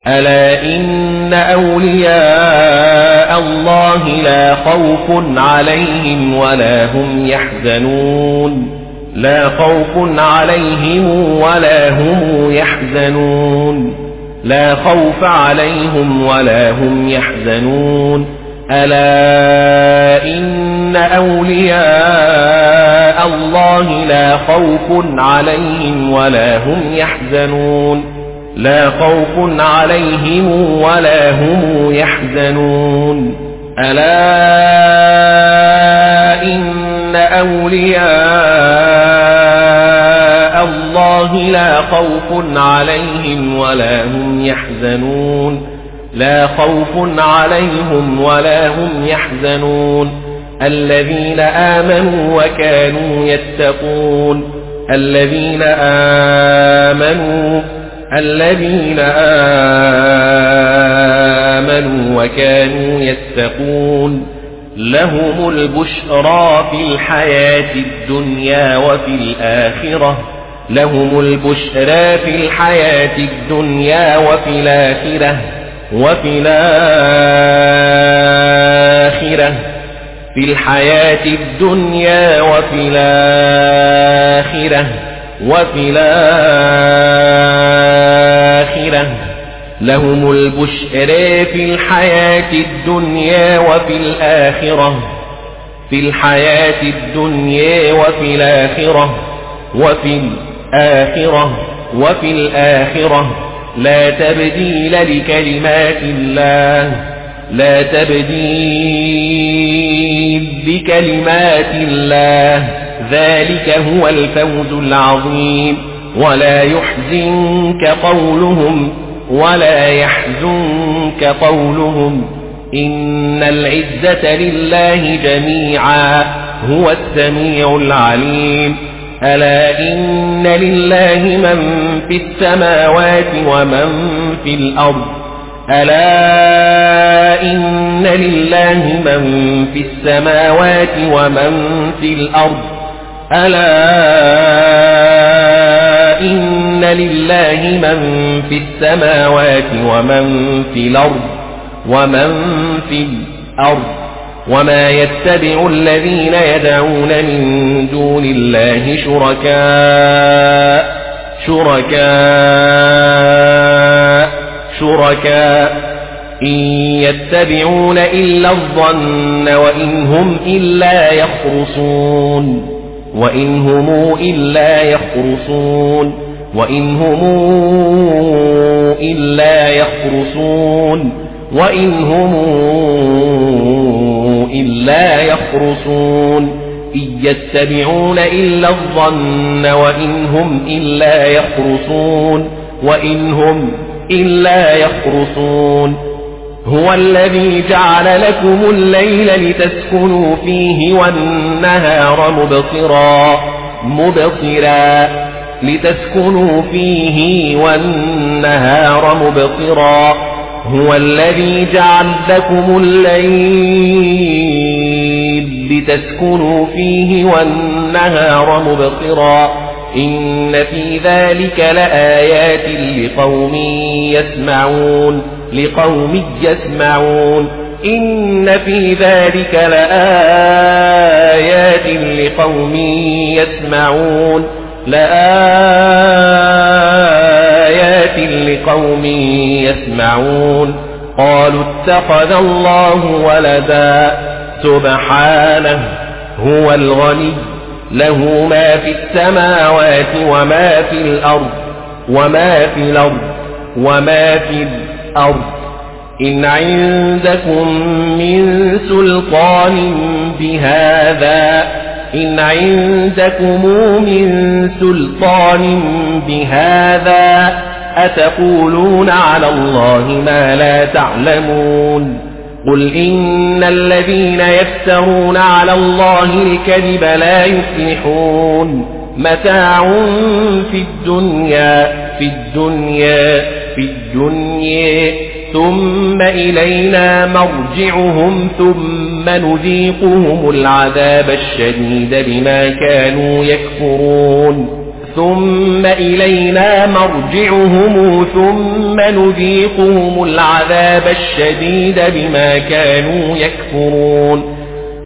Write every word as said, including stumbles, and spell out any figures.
ألا إن أولياء الله لا خوف عليهم ولا هم يحزنون لا خوف عليهم ولا هم يحزنون لا خوف عليهم ولا هم يحزنون ألا إن أولياء الله لا خوف عليهم ولا هم يحزنون لا خوف عليهم ولا هم يحزنون ألا إن أولياء الله لا خوف عليهم ولا هم يحزنون لا خوف عليهم ولا هم يحزنون الذين آمنوا وكانوا يتقون الذين آمنوا الذين آمنوا وكانوا يتقون لهم البشرى في الحياة الدنيا وفي الآخرة لهم البشرى في الحياة الدنيا وفي الآخرة وفي الآخرة في الحياة الدنيا وفي الآخرة وفي الآخرة لهم البشرى في الحياة الدنيا وفي الآخرة في الحياة الدنيا وفي الآخرة وفي الآخرة وفي الآخرة لا تبديل لكلمات الله لا تبديل لكلمات الله ذلك هو الفوز العظيم ولا يحزنك قولهم ولا يحزنك قولهم إن العزة لله جميعا هو السميع العليم ألا إن لله من في السماوات ومن في الأرض ألا إن لله من في السماوات ومن في الأرض ألا إن لله من في السماوات ومن في الأرض ومن في الأرض وما يتبع الذين يدعون من دون الله شركاء شركاء شركاء إن يتبعون إلا الظن وإن هم إلا يخرصون وإن هم إلا يخرصون وإن هم إلا يخرصون وإن هم إلا يخرصون إن يتبعون إلا الظن وإن هم إلا يخرصون وإن هم إلا يخرصون هو الذي جعل لكم الليل لتسكنوا فيه والنهار مبصرا مبصرا لتسكنوا فيه والنهار مبصرا هو الذي جعل لكم الليل لتسكنوا فيه والنهار مبصرا إن في ذلك لآيات لقوم يسمعون لقوم يسمعون إن في ذلك لآيات لقوم يسمعون لآيات لقوم يسمعون قالوا اتخذ الله ولدا سبحانه هو الغني له ما في السماوات وما في الأرض وما في الأرض وما في الأرض إن عندكم من سلطان بهذا إن عندكم من سلطان بهذا أتقولون على الله ما لا تعلمون قل إن الذين يفترون على الله الكذب لا يفلحون متاع في الدنيا في الدنيا في الدنيا ثم إلينا مرجعهم ثم نذيقهم العذاب الشديد بما كانوا يكفرون ثم إلينا مرجعهم ثم نذيقهم العذاب الشديد بما كانوا يكفرون